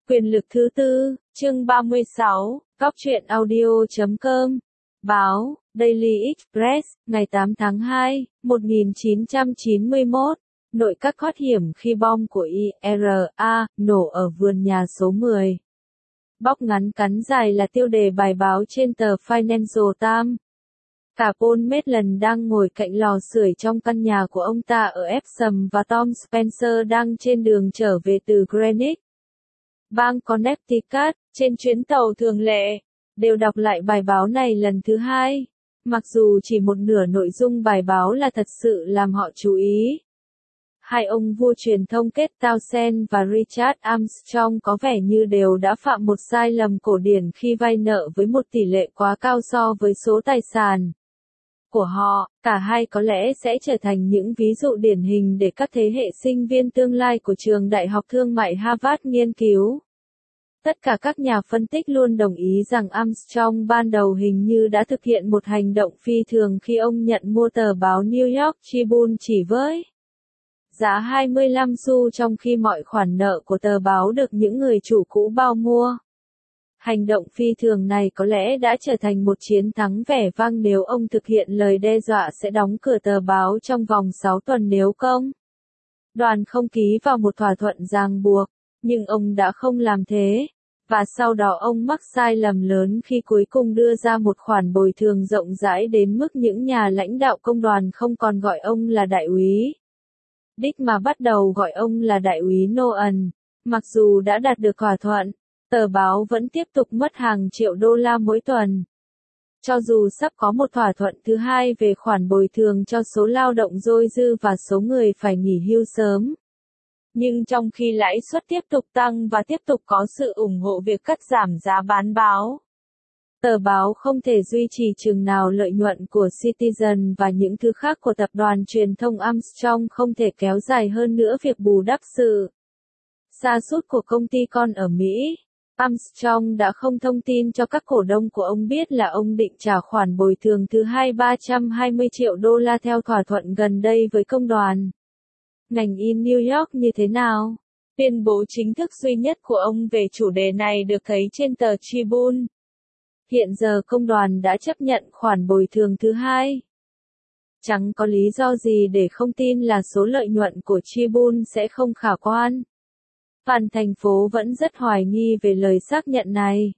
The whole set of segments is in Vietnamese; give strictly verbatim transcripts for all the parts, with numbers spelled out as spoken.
Quyền lực thứ tư, chương ba mươi sáu, Góc truyện audio chấm com. Báo, Daily Express, ngày tám tháng hai, một nghìn chín trăm chín mươi mốt. Nội các thoát hiểm khi bom của i rờ a nổ ở vườn nhà số mười. Bóc ngắn cắn dài là tiêu đề bài báo trên tờ Financial Times. Cả Paul Maitland đang ngồi cạnh lò sưởi trong căn nhà của ông ta ở Epsom và Tom Spencer đang trên đường trở về từ Greenwich, bang Connecticut, trên chuyến tàu thường lệ, đều đọc lại bài báo này lần thứ hai. Mặc dù chỉ một nửa nội dung bài báo là thật sự làm họ chú ý. Hai ông vua truyền thông Keith Townsend và Richard Armstrong có vẻ như đều đã phạm một sai lầm cổ điển khi vay nợ với một tỷ lệ quá cao so với số tài sản của họ. Cả hai có lẽ sẽ trở thành những ví dụ điển hình để các thế hệ sinh viên tương lai của trường Đại học Thương mại Harvard nghiên cứu. Tất cả các nhà phân tích luôn đồng ý rằng Armstrong ban đầu hình như đã thực hiện một hành động phi thường khi ông nhận mua tờ báo New York Tribune chỉ với giá hai mươi lăm xu, trong khi mọi khoản nợ của tờ báo được những người chủ cũ bao mua. Hành động phi thường này có lẽ đã trở thành một chiến thắng vẻ vang nếu ông thực hiện lời đe dọa sẽ đóng cửa tờ báo trong vòng sáu tuần nếu công đoàn không ký vào một thỏa thuận ràng buộc, nhưng ông đã không làm thế, và sau đó ông mắc sai lầm lớn khi cuối cùng đưa ra một khoản bồi thường rộng rãi đến mức những nhà lãnh đạo công đoàn không còn gọi ông là đại úy Dick mà bắt đầu gọi ông là đại úy Nolan. Mặc dù đã đạt được thỏa thuận, tờ báo vẫn tiếp tục mất hàng triệu đô la mỗi tuần. Cho dù sắp có một thỏa thuận thứ hai về khoản bồi thường cho số lao động dôi dư và số người phải nghỉ hưu sớm. Nhưng trong khi lãi suất tiếp tục tăng và tiếp tục có sự ủng hộ việc cắt giảm giá bán báo, tờ báo không thể duy trì chừng nào lợi nhuận của Citizen và những thứ khác của tập đoàn truyền thông Armstrong không thể kéo dài hơn nữa việc bù đắp sự sa sút của công ty con ở Mỹ. Armstrong đã không thông tin cho các cổ đông của ông biết là ông định trả khoản bồi thường thứ hai ba trăm hai mươi triệu đô la theo thỏa thuận gần đây với công đoàn. Ngành in New York như thế nào? Tuyên bố chính thức duy nhất của ông về chủ đề này được thấy trên tờ Tribune. Hiện giờ công đoàn đã chấp nhận khoản bồi thường thứ hai. Chẳng có lý do gì để không tin là số lợi nhuận của Tribune sẽ không khả quan. Toàn thành phố vẫn rất hoài nghi về lời xác nhận này.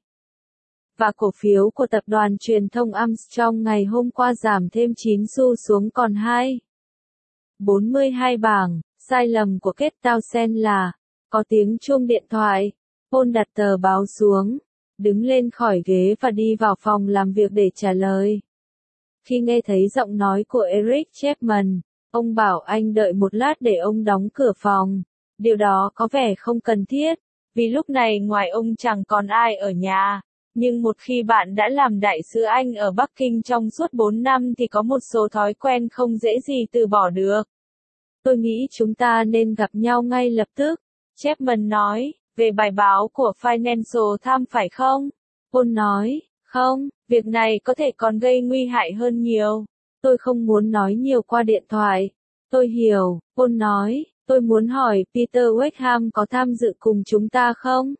Và cổ phiếu của tập đoàn truyền thông Armstrong ngày hôm qua giảm thêm chín xu xuống còn hai phẩy bốn mươi hai bảng. Sai lầm của Keith Townsend là, có tiếng chuông điện thoại. Paul đặt tờ báo xuống, đứng lên khỏi ghế và đi vào phòng làm việc để trả lời. Khi nghe thấy giọng nói của Eric Chapman, ông bảo anh đợi một lát để ông đóng cửa phòng. Điều đó có vẻ không cần thiết, vì lúc này ngoài ông chẳng còn ai ở nhà. Nhưng một khi bạn đã làm đại sứ Anh ở Bắc Kinh trong suốt bốn năm thì có một số thói quen không dễ gì từ bỏ được. Tôi nghĩ chúng ta nên gặp nhau ngay lập tức, Chapman nói, về bài báo của Financial Times phải không? Paul nói, không, việc này có thể còn gây nguy hại hơn nhiều. Tôi không muốn nói nhiều qua điện thoại. Tôi hiểu, Paul nói, tôi muốn hỏi Peter Wickham có tham dự cùng chúng ta không?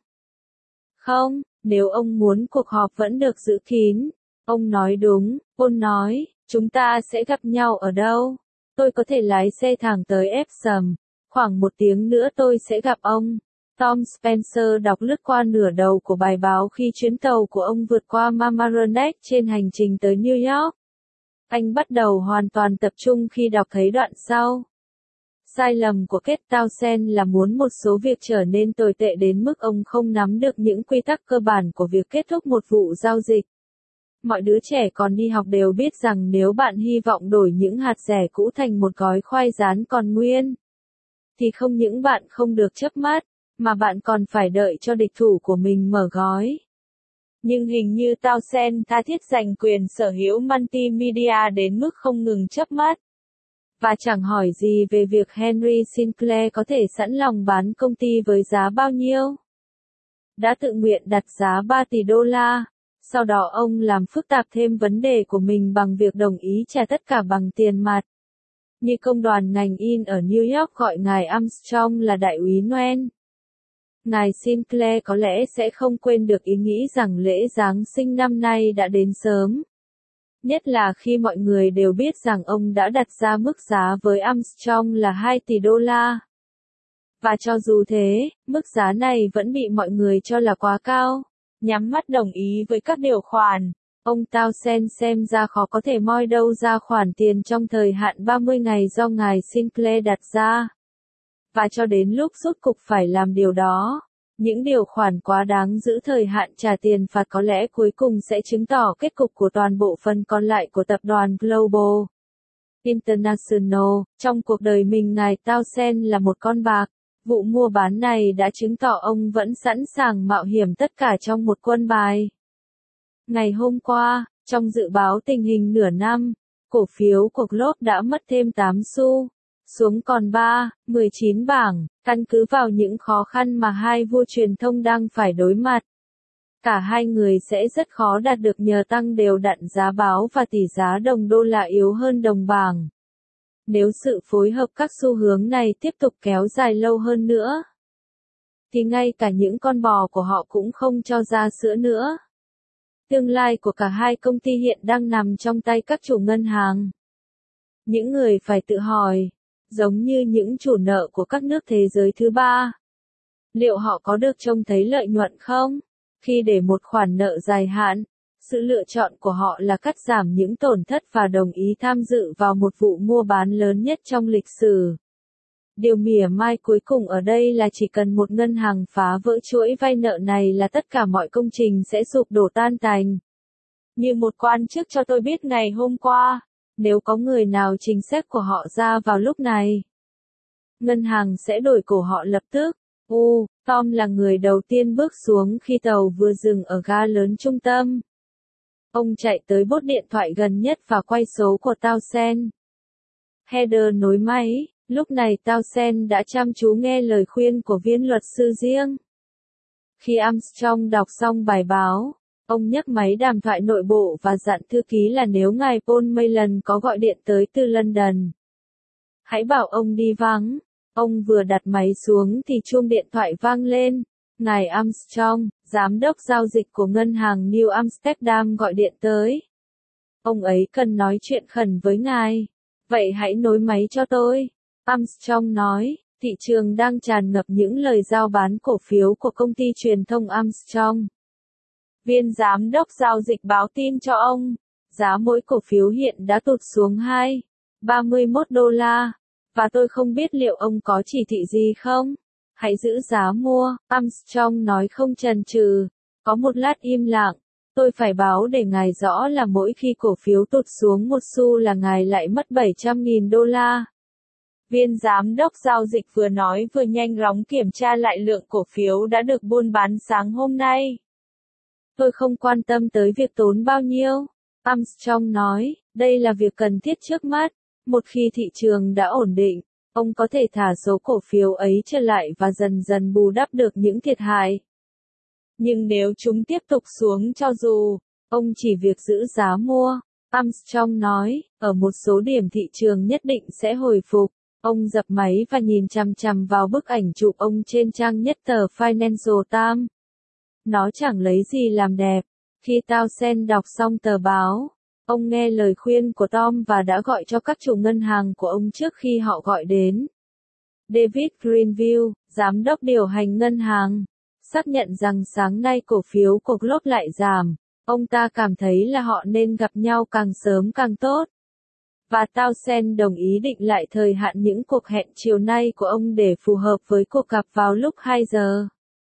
Không, nếu ông muốn cuộc họp vẫn được giữ kín. Ông nói đúng, Paul nói, chúng ta sẽ gặp nhau ở đâu? Tôi có thể lái xe thẳng tới Epsom, khoảng một tiếng nữa tôi sẽ gặp ông. Tom Spencer đọc lướt qua nửa đầu của bài báo khi chuyến tàu của ông vượt qua Mamaroneck trên hành trình tới New York. Anh bắt đầu hoàn toàn tập trung khi đọc thấy đoạn sau. Sai lầm của Keith Townsend là muốn một số việc trở nên tồi tệ đến mức ông không nắm được những quy tắc cơ bản của việc kết thúc một vụ giao dịch. Mọi đứa trẻ còn đi học đều biết rằng nếu bạn hy vọng đổi những hạt dẻ cũ thành một gói khoai rán còn nguyên, thì không những bạn không được chớp mắt, mà bạn còn phải đợi cho địch thủ của mình mở gói. Nhưng hình như Townsend tha thiết giành quyền sở hữu multimedia đến mức không ngừng chớp mắt. Và chẳng hỏi gì về việc Henry Sinclair có thể sẵn lòng bán công ty với giá bao nhiêu. Đã tự nguyện đặt giá ba tỷ đô la. Sau đó ông làm phức tạp thêm vấn đề của mình bằng việc đồng ý trả tất cả bằng tiền mặt. Như công đoàn ngành in ở New York gọi ngài Armstrong là đại úy Noel. ngài Sinclair có lẽ sẽ không quên được ý nghĩ rằng lễ Giáng sinh năm nay đã đến sớm. Nhất là khi mọi người đều biết rằng ông đã đặt ra mức giá với Armstrong là hai tỷ đô la. Và cho dù thế, mức giá này vẫn bị mọi người cho là quá cao. Nhắm mắt đồng ý với các điều khoản, ông Townsend xem ra khó có thể moi đâu ra khoản tiền trong thời hạn ba mươi ngày do ngài Sinclair đặt ra. Và cho đến lúc rốt cục phải làm điều đó, những điều khoản quá đáng giữ thời hạn trả tiền phạt có lẽ cuối cùng sẽ chứng tỏ kết cục của toàn bộ phần còn lại của tập đoàn Global International. Trong cuộc đời mình ngài Townsend là một con bạc. Vụ mua bán này đã chứng tỏ ông vẫn sẵn sàng mạo hiểm tất cả trong một quân bài. Ngày hôm qua, trong dự báo tình hình nửa năm, cổ phiếu của Globe đã mất thêm tám xu, xuống còn ba, mười chín bảng, căn cứ vào những khó khăn mà hai vua truyền thông đang phải đối mặt. Cả hai người sẽ rất khó đạt được nhờ tăng đều đặn giá báo và tỷ giá đồng đô la yếu hơn đồng bảng. Nếu sự phối hợp các xu hướng này tiếp tục kéo dài lâu hơn nữa, thì ngay cả những con bò của họ cũng không cho ra sữa nữa. Tương lai của cả hai công ty hiện đang nằm trong tay các chủ ngân hàng. Những người phải tự hỏi, giống như những chủ nợ của các nước thế giới thứ ba, liệu họ có được trông thấy lợi nhuận không? Khi để một khoản nợ dài hạn, sự lựa chọn của họ là cắt giảm những tổn thất và đồng ý tham dự vào một vụ mua bán lớn nhất trong lịch sử. Điều mỉa mai cuối cùng ở đây là chỉ cần một ngân hàng phá vỡ chuỗi vay nợ này là tất cả mọi công trình sẽ sụp đổ tan tành. Như một quan chức cho tôi biết ngày hôm qua, nếu có người nào trình xếp của họ ra vào lúc này, ngân hàng sẽ đổi cổ họ lập tức. U, Tom là người đầu tiên bước xuống khi tàu vừa dừng ở ga lớn trung tâm. Ông chạy tới bốt điện thoại gần nhất và quay số của Townsend. Heather nối máy, lúc này Townsend đã chăm chú nghe lời khuyên của viên luật sư riêng. Khi Armstrong đọc xong bài báo, ông nhấc máy đàm thoại nội bộ và dặn thư ký là nếu ngài Paul Mayland có gọi điện tới từ London, hãy bảo ông đi vắng. Ông vừa đặt máy xuống thì chuông điện thoại vang lên. Ngài Armstrong, giám đốc giao dịch của ngân hàng New Amsterdam gọi điện tới. Ông ấy cần nói chuyện khẩn với ngài. Vậy hãy nối máy cho tôi. Armstrong nói, thị trường đang tràn ngập những lời giao bán cổ phiếu của công ty truyền thông Armstrong. Viên giám đốc giao dịch báo tin cho ông, giá mỗi cổ phiếu hiện đã tụt xuống hai phẩy ba mươi mốt đô la. Và tôi không biết liệu ông có chỉ thị gì không? Hãy giữ giá mua, Armstrong nói không chần chừ. Có một lát im lặng, tôi phải báo để ngài rõ là mỗi khi cổ phiếu tụt xuống một xu là ngài lại mất bảy trăm nghìn đô la. Viên giám đốc giao dịch vừa nói vừa nhanh chóng kiểm tra lại lượng cổ phiếu đã được buôn bán sáng hôm nay. Tôi không quan tâm tới việc tốn bao nhiêu, Armstrong nói, đây là việc cần thiết trước mắt. Một khi thị trường đã ổn định, ông có thể thả số cổ phiếu ấy trở lại và dần dần bù đắp được những thiệt hại. Nhưng nếu chúng tiếp tục xuống cho dù, ông chỉ việc giữ giá mua, Armstrong nói, ở một số điểm thị trường nhất định sẽ hồi phục. Ông dập máy và nhìn chằm chằm vào bức ảnh chụp ông trên trang nhất tờ Financial Times. Nó chẳng lấy gì làm đẹp. Khi Townsend đọc xong tờ báo, ông nghe lời khuyên của Tom và đã gọi cho các chủ ngân hàng của ông trước khi họ gọi đến. David Greenville, giám đốc điều hành ngân hàng, xác nhận rằng sáng nay cổ phiếu của Globe lại giảm. Ông ta cảm thấy là họ nên gặp nhau càng sớm càng tốt. Và Townsend đồng ý định lại thời hạn những cuộc hẹn chiều nay của ông để phù hợp với cuộc gặp vào lúc hai giờ.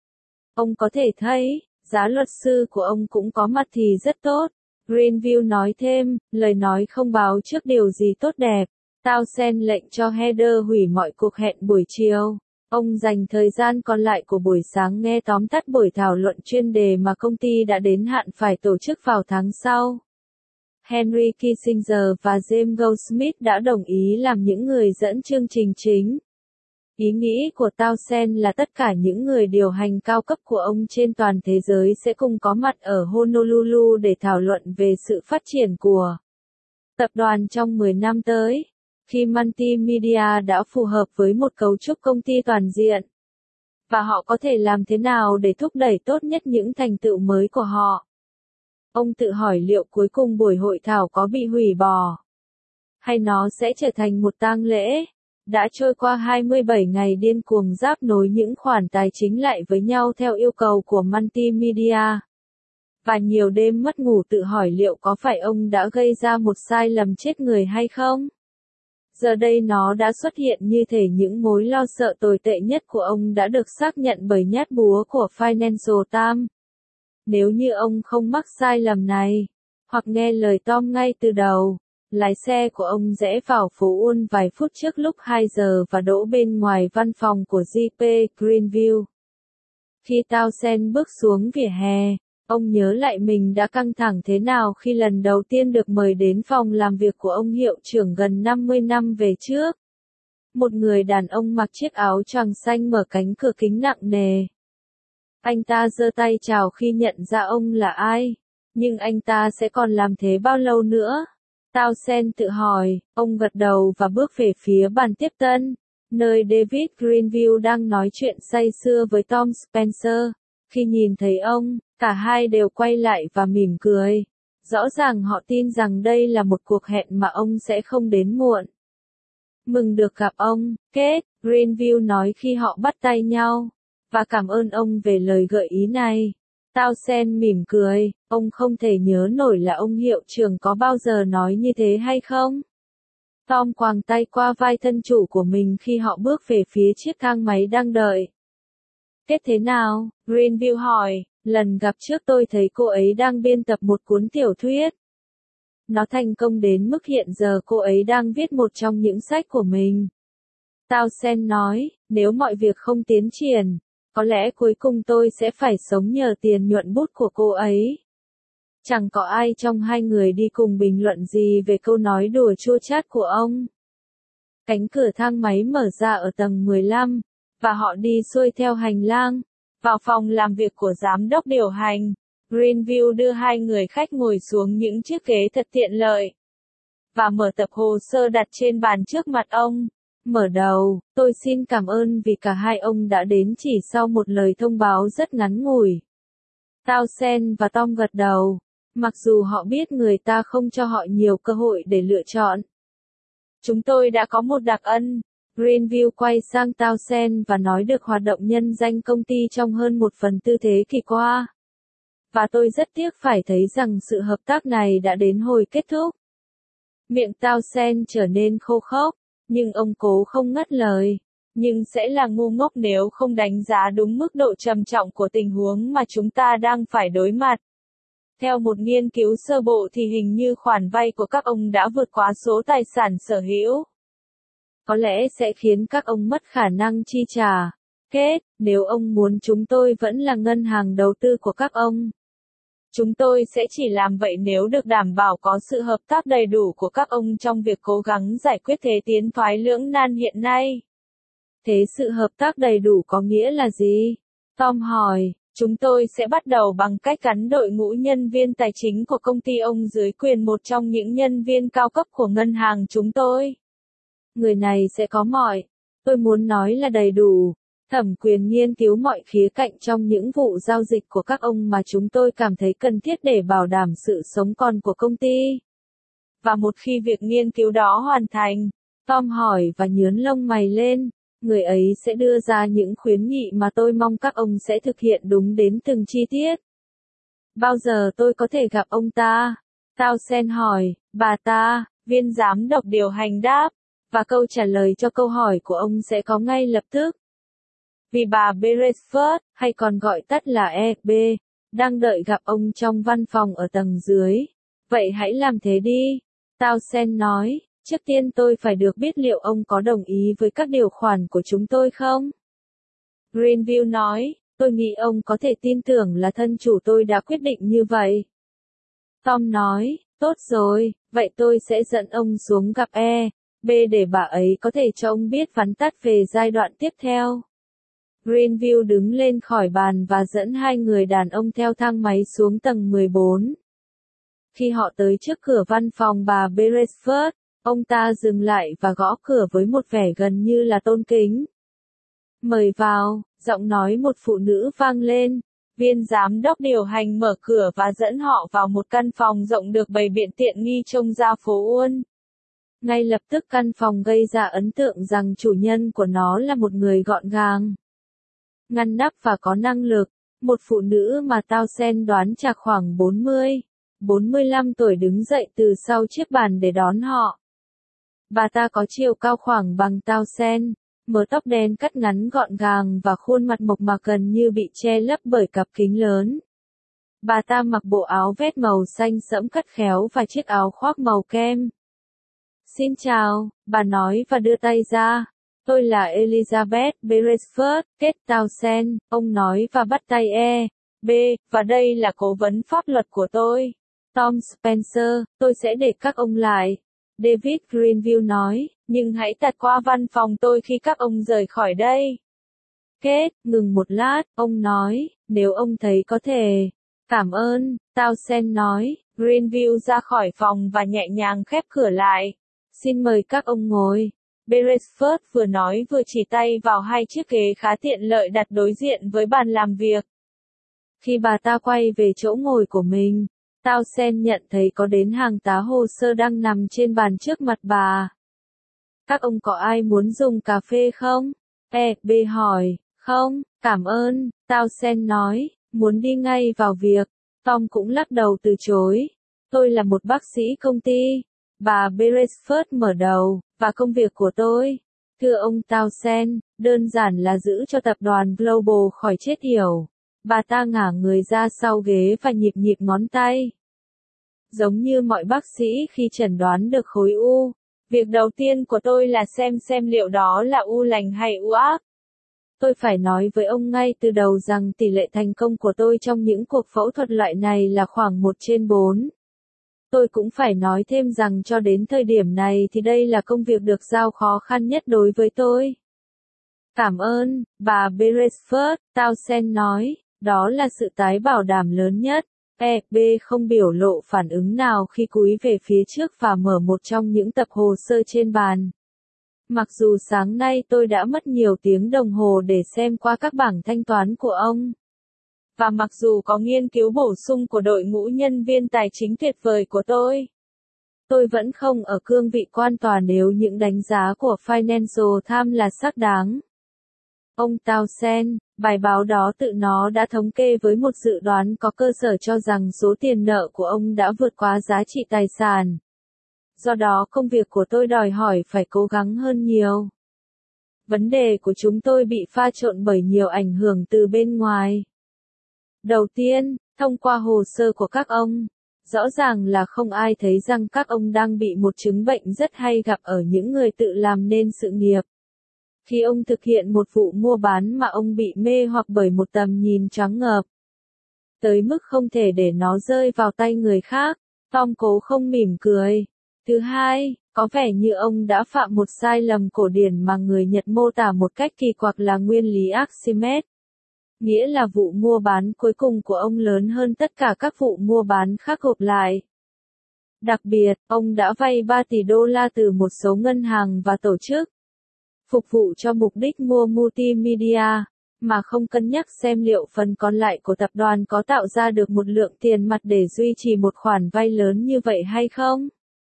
Ông có thể thấy, giá luật sư của ông cũng có mặt thì rất tốt. Greenville nói thêm, lời nói không báo trước điều gì tốt đẹp. Townsend lệnh cho Heather hủy mọi cuộc hẹn buổi chiều. Ông dành thời gian còn lại của buổi sáng nghe tóm tắt buổi thảo luận chuyên đề mà công ty đã đến hạn phải tổ chức vào tháng sau. Henry Kissinger và James Goldsmith đã đồng ý làm những người dẫn chương trình chính. Ý nghĩ của Townsend là tất cả những người điều hành cao cấp của ông trên toàn thế giới sẽ cùng có mặt ở Honolulu để thảo luận về sự phát triển của tập đoàn trong mười năm tới, khi multimedia đã phù hợp với một cấu trúc công ty toàn diện. Và họ có thể làm thế nào để thúc đẩy tốt nhất những thành tựu mới của họ. Ông tự hỏi liệu cuối cùng buổi hội thảo có bị hủy bỏ, hay nó sẽ trở thành một tang lễ. Đã trôi qua hai mươi bảy ngày điên cuồng ráp nối những khoản tài chính lại với nhau theo yêu cầu của Multimedia. Và nhiều đêm mất ngủ tự hỏi liệu có phải ông đã gây ra một sai lầm chết người hay không? Giờ đây nó đã xuất hiện như thể những mối lo sợ tồi tệ nhất của ông đã được xác nhận bởi nhát búa của Financial Times. Nếu như ông không mắc sai lầm này, hoặc nghe lời Tom ngay từ đầu, lái xe của ông rẽ vào phố Wall vài phút trước lúc hai giờ và đỗ bên ngoài văn phòng của giê pê Greenville. Khi Townsend bước xuống vỉa hè, ông nhớ lại mình đã căng thẳng thế nào khi lần đầu tiên được mời đến phòng làm việc của ông hiệu trưởng gần năm mươi năm về trước. Một người đàn ông mặc chiếc áo choàng xanh mở cánh cửa kính nặng nề. Anh ta giơ tay chào khi nhận ra ông là ai. Nhưng anh ta sẽ còn làm thế bao lâu nữa? Townsend tự hỏi, ông gật đầu và bước về phía bàn tiếp tân, nơi David Greenville đang nói chuyện say sưa với Tom Spencer. Khi nhìn thấy ông, cả hai đều quay lại và mỉm cười. Rõ ràng họ tin rằng đây là một cuộc hẹn mà ông sẽ không đến muộn. Mừng được gặp ông, Kate, Greenville nói khi họ bắt tay nhau. Và cảm ơn ông về lời gợi ý này. Townsend mỉm cười, ông không thể nhớ nổi là ông hiệu trưởng có bao giờ nói như thế hay không? Tom quàng tay qua vai thân chủ của mình khi họ bước về phía chiếc thang máy đang đợi. Kết thế nào? Greenville hỏi, lần gặp trước tôi thấy cô ấy đang biên tập một cuốn tiểu thuyết. Nó thành công đến mức hiện giờ cô ấy đang viết một trong những sách của mình. Townsend nói, nếu mọi việc không tiến triển, có lẽ cuối cùng tôi sẽ phải sống nhờ tiền nhuận bút của cô ấy. Chẳng có ai trong hai người đi cùng bình luận gì về câu nói đùa chua chát của ông. Cánh cửa thang máy mở ra ở tầng mười lăm, và họ đi xuôi theo hành lang, vào phòng làm việc của giám đốc điều hành. Greenville đưa hai người khách ngồi xuống những chiếc ghế thật tiện lợi, và mở tập hồ sơ đặt trên bàn trước mặt ông. Mở đầu, tôi xin cảm ơn vì cả hai ông đã đến chỉ sau một lời thông báo rất ngắn ngủi. Townsend và Tom gật đầu, mặc dù họ biết người ta không cho họ nhiều cơ hội để lựa chọn. Chúng tôi đã có một đặc ân. Greenville quay sang Townsend và nói được hoạt động nhân danh công ty trong hơn một phần tư thế kỷ qua. Và tôi rất tiếc phải thấy rằng sự hợp tác này đã đến hồi kết thúc. Miệng Townsend trở nên khô khốc, nhưng ông cố không ngắt lời. Nhưng sẽ là ngu ngốc nếu không đánh giá đúng mức độ trầm trọng của tình huống mà chúng ta đang phải đối mặt. Theo một nghiên cứu sơ bộ thì hình như khoản vay của các ông đã vượt quá số tài sản sở hữu. Có lẽ sẽ khiến các ông mất khả năng chi trả. Kết, nếu ông muốn chúng tôi vẫn là ngân hàng đầu tư của các ông. Chúng tôi sẽ chỉ làm vậy nếu được đảm bảo có sự hợp tác đầy đủ của các ông trong việc cố gắng giải quyết thế tiến thoái lưỡng nan hiện nay. Thế sự hợp tác đầy đủ có nghĩa là gì? Tom hỏi, chúng tôi sẽ bắt đầu bằng cách gắn đội ngũ nhân viên tài chính của công ty ông dưới quyền một trong những nhân viên cao cấp của ngân hàng chúng tôi. Người này sẽ có mọi, tôi muốn nói là đầy đủ, thẩm quyền nghiên cứu mọi khía cạnh trong những vụ giao dịch của các ông mà chúng tôi cảm thấy cần thiết để bảo đảm sự sống còn của công ty. Và một khi việc nghiên cứu đó hoàn thành, Tom hỏi và nhướng lông mày lên, người ấy sẽ đưa ra những khuyến nghị mà tôi mong các ông sẽ thực hiện đúng đến từng chi tiết. Bao giờ tôi có thể gặp ông ta? Townsend hỏi, bà ta, viên giám đốc điều hành đáp, và câu trả lời cho câu hỏi của ông sẽ có ngay lập tức. Vì bà Beresford, hay còn gọi tắt là e bê, đang đợi gặp ông trong văn phòng ở tầng dưới. Vậy hãy làm thế đi. Townsend nói, trước tiên tôi phải được biết liệu ông có đồng ý với các điều khoản của chúng tôi không? Greenville nói, tôi nghĩ ông có thể tin tưởng là thân chủ tôi đã quyết định như vậy. Tom nói, tốt rồi, vậy tôi sẽ dẫn ông xuống gặp e bê để bà ấy có thể cho ông biết vắn tắt về giai đoạn tiếp theo. Greenville đứng lên khỏi bàn và dẫn hai người đàn ông theo thang máy xuống tầng mười bốn. Khi họ tới trước cửa văn phòng bà Beresford, ông ta dừng lại và gõ cửa với một vẻ gần như là tôn kính. Mời vào, giọng nói một phụ nữ vang lên. Viên giám đốc điều hành mở cửa và dẫn họ vào một căn phòng rộng được bày biện tiện nghi trông ra phố Uôn. Ngay lập tức căn phòng gây ra ấn tượng rằng chủ nhân của nó là một người gọn gàng, ngăn nắp và có năng lực. Một phụ nữ mà Townsend đoán chạc khoảng bốn mươi, bốn mươi lăm tuổi đứng dậy từ sau chiếc bàn để đón họ. Bà ta có chiều cao khoảng bằng Townsend, mớ tóc đen cắt ngắn gọn gàng và khuôn mặt mộc mạc gần như bị che lấp bởi cặp kính lớn. Bà ta mặc bộ áo vest màu xanh sẫm cắt khéo và chiếc áo khoác màu kem. Xin chào, bà nói và đưa tay ra. Tôi là Elizabeth Beresford, Kate Townsend, ông nói và bắt tay E. B, và đây là cố vấn pháp luật của tôi. Tom Spencer, tôi sẽ để các ông lại. David Greenville nói, nhưng hãy tạt qua văn phòng tôi khi các ông rời khỏi đây. Kate, ngừng một lát, ông nói, nếu ông thấy có thể. Cảm ơn, Townsend nói. Greenville ra khỏi phòng và nhẹ nhàng khép cửa lại. Xin mời các ông ngồi. Beresford vừa nói vừa chỉ tay vào hai chiếc ghế khá tiện lợi đặt đối diện với bàn làm việc. Khi bà ta quay về chỗ ngồi của mình, Townsend nhận thấy có đến hàng tá hồ sơ đang nằm trên bàn trước mặt bà. Các ông có ai muốn dùng cà phê không? E. B hỏi. Không, cảm ơn, Townsend nói, muốn đi ngay vào việc. Tom cũng lắc đầu từ chối. Tôi là một bác sĩ công ty. Bà Beresford mở đầu, và công việc của tôi. Thưa ông Townsend, đơn giản là giữ cho tập đoàn Global khỏi chết yểu. Bà ta ngả người ra sau ghế và nhịp nhịp ngón tay. Giống như mọi bác sĩ khi chẩn đoán được khối u, việc đầu tiên của tôi là xem xem liệu đó là u lành hay u ác. Tôi phải nói với ông ngay từ đầu rằng tỷ lệ thành công của tôi trong những cuộc phẫu thuật loại này là khoảng một trên bốn. Tôi cũng phải nói thêm rằng cho đến thời điểm này thì đây là công việc được giao khó khăn nhất đối với tôi. Cảm ơn, bà Beresford, Townsend nói, đó là sự tái bảo đảm lớn nhất. E. B không biểu lộ phản ứng nào khi cúi về phía trước và mở một trong những tập hồ sơ trên bàn. Mặc dù sáng nay tôi đã mất nhiều tiếng đồng hồ để xem qua các bảng thanh toán của ông. Và mặc dù có nghiên cứu bổ sung của đội ngũ nhân viên tài chính tuyệt vời của tôi, tôi vẫn không ở cương vị quan tòa nếu những đánh giá của Financial Times là xác đáng. Ông Townsend, bài báo đó tự nó đã thống kê với một dự đoán có cơ sở cho rằng số tiền nợ của ông đã vượt quá giá trị tài sản. Do đó công việc của tôi đòi hỏi phải cố gắng hơn nhiều. Vấn đề của chúng tôi bị pha trộn bởi nhiều ảnh hưởng từ bên ngoài. Đầu tiên, thông qua hồ sơ của các ông, rõ ràng là không ai thấy rằng các ông đang bị một chứng bệnh rất hay gặp ở những người tự làm nên sự nghiệp. Khi ông thực hiện một vụ mua bán mà ông bị mê hoặc bởi một tầm nhìn choáng ngợp, tới mức không thể để nó rơi vào tay người khác, Tom cố không mỉm cười. Thứ hai, có vẻ như ông đã phạm một sai lầm cổ điển mà người Nhật mô tả một cách kỳ quặc là nguyên lý Archimedes. Nghĩa là vụ mua bán cuối cùng của ông lớn hơn tất cả các vụ mua bán khác gộp lại. Đặc biệt, ông đã vay ba tỷ đô la từ một số ngân hàng và tổ chức, phục vụ cho mục đích mua multimedia, mà không cân nhắc xem liệu phần còn lại của tập đoàn có tạo ra được một lượng tiền mặt để duy trì một khoản vay lớn như vậy hay không.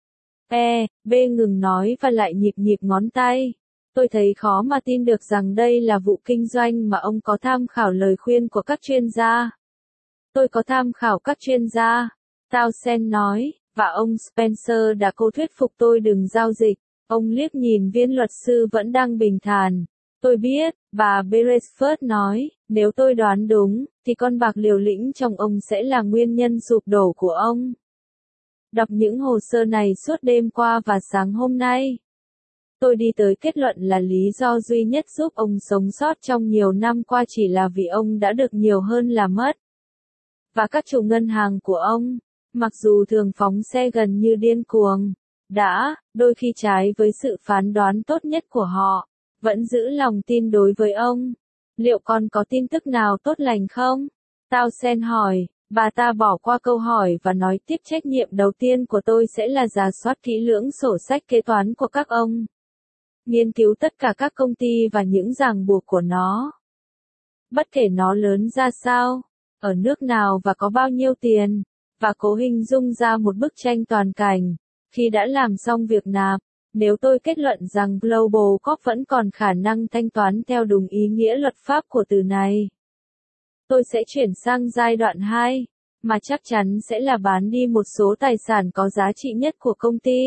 E. B ngừng nói và lại nhịp nhịp ngón tay. Tôi thấy khó mà tin được rằng đây là vụ kinh doanh mà ông có tham khảo lời khuyên của các chuyên gia. Tôi có tham khảo các chuyên gia, Townsend nói, và ông Spencer đã cố thuyết phục tôi đừng giao dịch. Ông liếc nhìn viên luật sư vẫn đang bình thản. Tôi biết, bà Beresford nói, nếu tôi đoán đúng, thì con bạc liều lĩnh trong ông sẽ là nguyên nhân sụp đổ của ông. Đọc những hồ sơ này suốt đêm qua và sáng hôm nay, tôi đi tới kết luận là lý do duy nhất giúp ông sống sót trong nhiều năm qua chỉ là vì ông đã được nhiều hơn là mất. Và các chủ ngân hàng của ông, mặc dù thường phóng xe gần như điên cuồng, đã, đôi khi trái với sự phán đoán tốt nhất của họ, vẫn giữ lòng tin đối với ông. Liệu còn có tin tức nào tốt lành không? Townsend hỏi. Bà ta bỏ qua câu hỏi và nói tiếp, trách nhiệm đầu tiên của tôi sẽ là rà soát kỹ lưỡng sổ sách kế toán của các ông. nghiên cứu tất cả các công ty và những ràng buộc của nó. Bất kể nó lớn ra sao, ở nước nào và có bao nhiêu tiền, và cố hình dung ra một bức tranh toàn cảnh. Khi đã làm xong việc nạp, nếu tôi kết luận rằng Global Corp vẫn còn khả năng thanh toán theo đúng ý nghĩa luật pháp của từ này, tôi sẽ chuyển sang giai đoạn hai, mà chắc chắn sẽ là bán đi một số tài sản có giá trị nhất của công ty.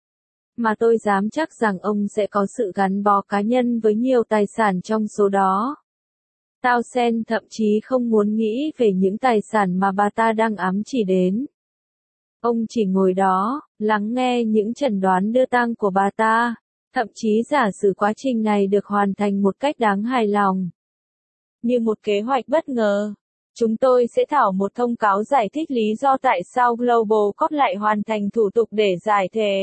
Mà tôi dám chắc rằng ông sẽ có sự gắn bó cá nhân với nhiều tài sản trong số đó. Townsend thậm chí không muốn nghĩ về những tài sản mà bà ta đang ám chỉ đến. Ông chỉ ngồi đó, lắng nghe những chẩn đoán đưa tang của bà ta, thậm chí giả sử quá trình này được hoàn thành một cách đáng hài lòng. Như một kế hoạch bất ngờ, chúng tôi sẽ thảo một thông cáo giải thích lý do tại sao Global Corp lại hoàn thành thủ tục để giải thể.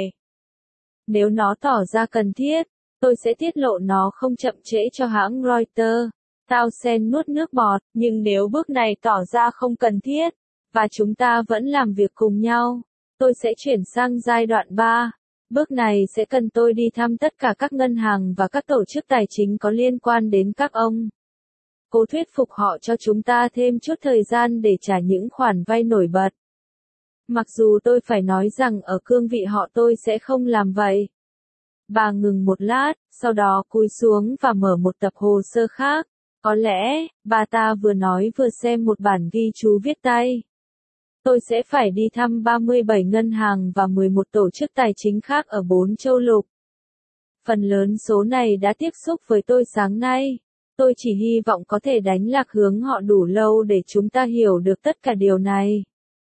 Nếu nó tỏ ra cần thiết, tôi sẽ tiết lộ nó không chậm trễ cho hãng Reuters. Townsend nuốt nước bọt, nhưng nếu bước này tỏ ra không cần thiết, và chúng ta vẫn làm việc cùng nhau, tôi sẽ chuyển sang giai đoạn ba. Bước này sẽ cần tôi đi thăm tất cả các ngân hàng và các tổ chức tài chính có liên quan đến các ông. Cố thuyết phục họ cho chúng ta thêm chút thời gian để trả những khoản vay nổi bật. Mặc dù tôi phải nói rằng ở cương vị họ tôi sẽ không làm vậy. Bà ngừng một lát, sau đó cúi xuống và mở một tập hồ sơ khác. Có lẽ, bà ta vừa nói vừa xem một bản ghi chú viết tay. Tôi sẽ phải đi thăm ba mươi bảy ngân hàng và mười một tổ chức tài chính khác ở bốn châu lục. Phần lớn số này đã tiếp xúc với tôi sáng nay. Tôi chỉ hy vọng có thể đánh lạc hướng họ đủ lâu để chúng ta hiểu được tất cả điều này.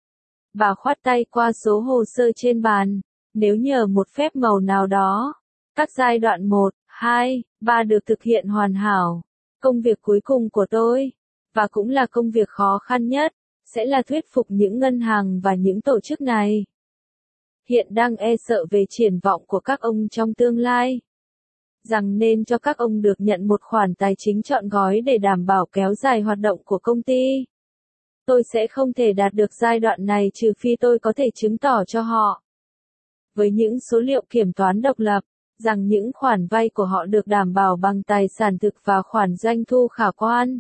Bà khoát tay qua số hồ sơ trên bàn. Nếu nhờ một phép màu nào đó, các giai đoạn một, hai, ba được thực hiện hoàn hảo. Công việc cuối cùng của tôi, và cũng là công việc khó khăn nhất, sẽ là thuyết phục những ngân hàng và những tổ chức này. Hiện đang e sợ về triển vọng của các ông trong tương lai. Rằng nên cho các ông được nhận một khoản tài chính trọn gói để đảm bảo kéo dài hoạt động của công ty. Tôi sẽ không thể đạt được giai đoạn này trừ phi tôi có thể chứng tỏ cho họ, với những số liệu kiểm toán độc lập, rằng những khoản vay của họ được đảm bảo bằng tài sản thực và khoản doanh thu khả quan.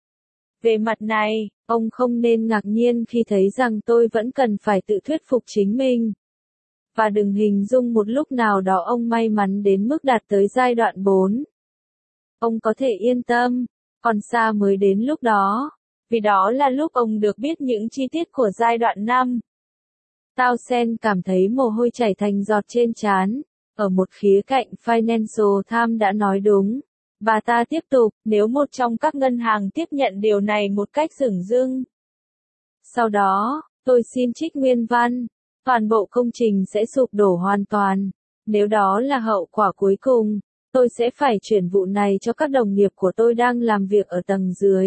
Về mặt này, ông không nên ngạc nhiên khi thấy rằng tôi vẫn cần phải tự thuyết phục chính mình. Và đừng hình dung một lúc nào đó ông may mắn đến mức đạt tới giai đoạn bốn. Ông có thể yên tâm, còn xa mới đến lúc đó, vì đó là lúc ông được biết những chi tiết của giai đoạn năm. Townsend cảm thấy mồ hôi chảy thành giọt trên trán. Ở một khía cạnh, Financial Times đã nói đúng. Bà ta tiếp tục, nếu một trong các ngân hàng tiếp nhận điều này một cách dửng dưng. Sau đó, tôi xin trích nguyên văn, toàn bộ công trình sẽ sụp đổ hoàn toàn. Nếu đó là hậu quả cuối cùng, tôi sẽ phải chuyển vụ này cho các đồng nghiệp của tôi đang làm việc ở tầng dưới.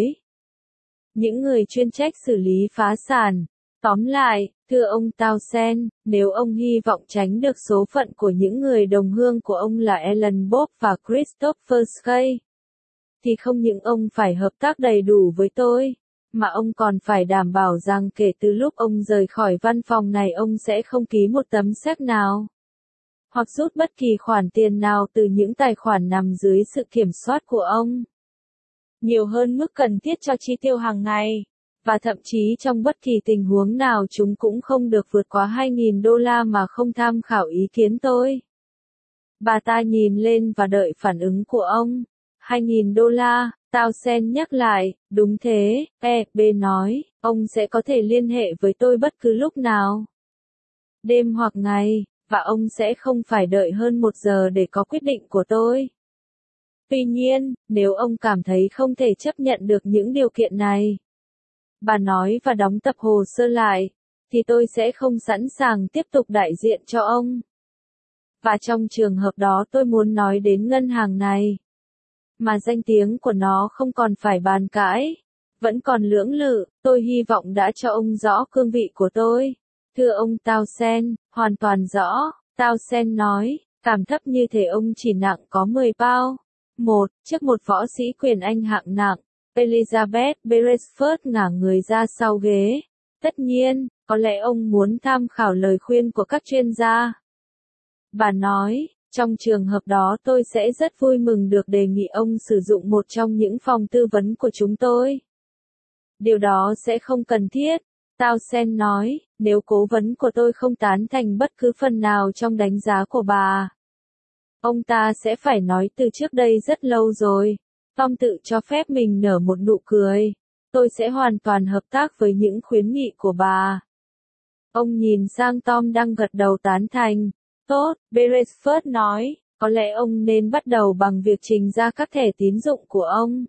Những người chuyên trách xử lý phá sản. Tóm lại, thưa ông Townsend, nếu ông hy vọng tránh được số phận của những người đồng hương của ông là Ellen Bob và Christopher Skay, thì không những ông phải hợp tác đầy đủ với tôi, mà ông còn phải đảm bảo rằng kể từ lúc ông rời khỏi văn phòng này ông sẽ không ký một tấm séc nào, hoặc rút bất kỳ khoản tiền nào từ những tài khoản nằm dưới sự kiểm soát của ông, nhiều hơn mức cần thiết cho chi tiêu hàng ngày. Và thậm chí trong bất kỳ tình huống nào chúng cũng không được vượt quá hai nghìn đô la mà không tham khảo ý kiến tôi. Bà ta nhìn lên và đợi phản ứng của ông. hai nghìn đô la, Townsend nhắc lại, đúng thế, e bê nói, ông sẽ có thể liên hệ với tôi bất cứ lúc nào. Đêm hoặc ngày, và ông sẽ không phải đợi hơn một giờ để có quyết định của tôi. Tuy nhiên, nếu ông cảm thấy không thể chấp nhận được những điều kiện này, bà nói và đóng tập hồ sơ lại, thì tôi sẽ không sẵn sàng tiếp tục đại diện cho ông. Và trong trường hợp đó tôi muốn nói đến ngân hàng này, mà danh tiếng của nó không còn phải bàn cãi, vẫn còn lưỡng lự, tôi hy vọng đã cho ông rõ cương vị của tôi. Thưa ông Townsend, hoàn toàn rõ, Townsend nói, cảm thấp như thể ông chỉ nặng có mười pound. Một, trước một võ sĩ quyền Anh hạng nặng. Elizabeth Beresford ngả người ra sau ghế. Tất nhiên, có lẽ ông muốn tham khảo lời khuyên của các chuyên gia. Bà nói, Trong trường hợp đó tôi sẽ rất vui mừng được đề nghị ông sử dụng một trong những phòng tư vấn của chúng tôi. Điều đó sẽ không cần thiết. Townsend nói, nếu cố vấn của tôi không tán thành bất cứ phần nào trong đánh giá của bà. Ông ta sẽ phải nói từ trước đây rất lâu rồi. Tom tự cho phép mình nở một nụ cười. Tôi sẽ hoàn toàn hợp tác với những khuyến nghị của bà. Ông nhìn sang Tom đang gật đầu tán thành. Tốt, Beresford nói, có lẽ ông nên bắt đầu bằng việc trình ra các thẻ tín dụng của ông.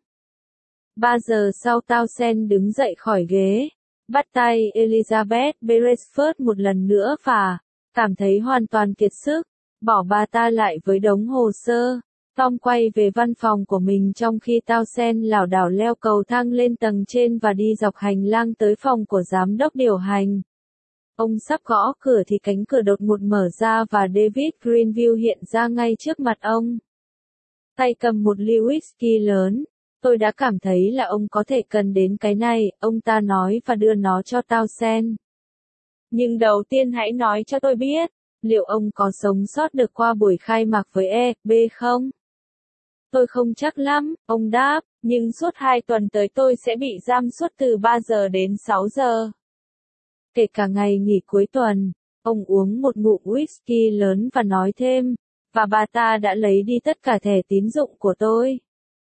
Ba giờ sau Townsend đứng dậy khỏi ghế, bắt tay Elizabeth Beresford một lần nữa và cảm thấy hoàn toàn kiệt sức, bỏ bà ta lại với đống hồ sơ. Tom quay về văn phòng của mình trong khi Townsend lảo đảo leo cầu thang lên tầng trên và đi dọc hành lang tới phòng của giám đốc điều hành. Ông sắp gõ cửa thì cánh cửa đột ngột mở ra và David Greenville hiện ra ngay trước mặt ông. Tay cầm một ly whisky lớn. Tôi đã cảm thấy là ông có thể cần đến cái này, ông ta nói và đưa nó cho Townsend. Nhưng đầu tiên hãy nói cho tôi biết, liệu ông có sống sót được qua buổi khai mạc với E B không? Tôi không chắc lắm, ông đáp, nhưng suốt hai tuần tới tôi sẽ bị giam suốt từ ba giờ đến sáu giờ. Kể cả ngày nghỉ cuối tuần, ông uống một ngụm whisky lớn và nói thêm, và bà ta đã lấy đi tất cả thẻ tín dụng của tôi.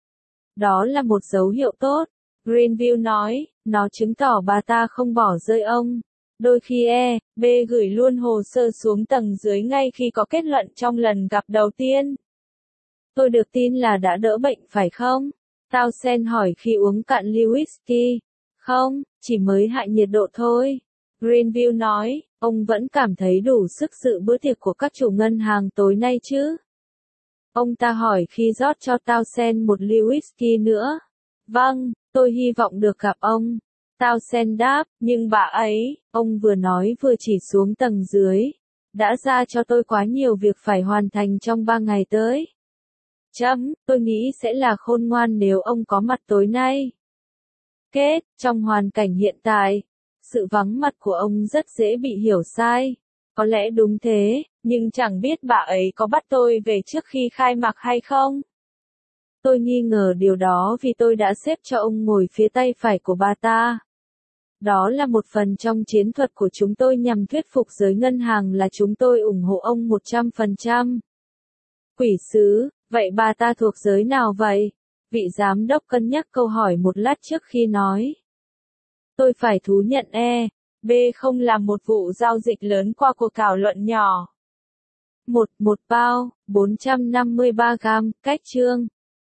Đó là một dấu hiệu tốt, Greenville nói, nó chứng tỏ bà ta không bỏ rơi ông. Đôi khi E, B gửi luôn hồ sơ xuống tầng dưới ngay khi có kết luận trong lần gặp đầu tiên. Tôi được tin là đã đỡ bệnh phải không? Townsend hỏi khi uống cạn ly whisky. Không, chỉ mới hạ nhiệt độ thôi. Greenville nói, ông vẫn cảm thấy đủ sức dự bữa tiệc của các chủ ngân hàng tối nay chứ? Ông ta hỏi khi rót cho Townsend một ly whisky nữa. Vâng, tôi hy vọng được gặp ông. Townsend đáp, nhưng bà ấy, ông vừa nói vừa chỉ xuống tầng dưới, đã ra cho tôi quá nhiều việc phải hoàn thành trong ba ngày tới. Chấm, tôi nghĩ sẽ là khôn ngoan nếu ông có mặt tối nay. Kết, trong hoàn cảnh hiện tại, sự vắng mặt của ông rất dễ bị hiểu sai. Có lẽ đúng thế, nhưng chẳng biết bà ấy có bắt tôi về trước khi khai mạc hay không. Tôi nghi ngờ điều đó vì tôi đã xếp cho ông ngồi phía tay phải của bà ta. Đó là một phần trong chiến thuật của chúng tôi nhằm thuyết phục giới ngân hàng là chúng tôi ủng hộ ông một trăm phần trăm. Quỷ sứ, vậy bà ta thuộc giới nào vậy? Vị giám đốc cân nhắc câu hỏi một lát trước khi nói. Tôi phải thú nhận E, B không làm một vụ giao dịch lớn qua cuộc thảo luận nhỏ. Một, một bao, bốn trăm năm mươi ba gam, cách chương.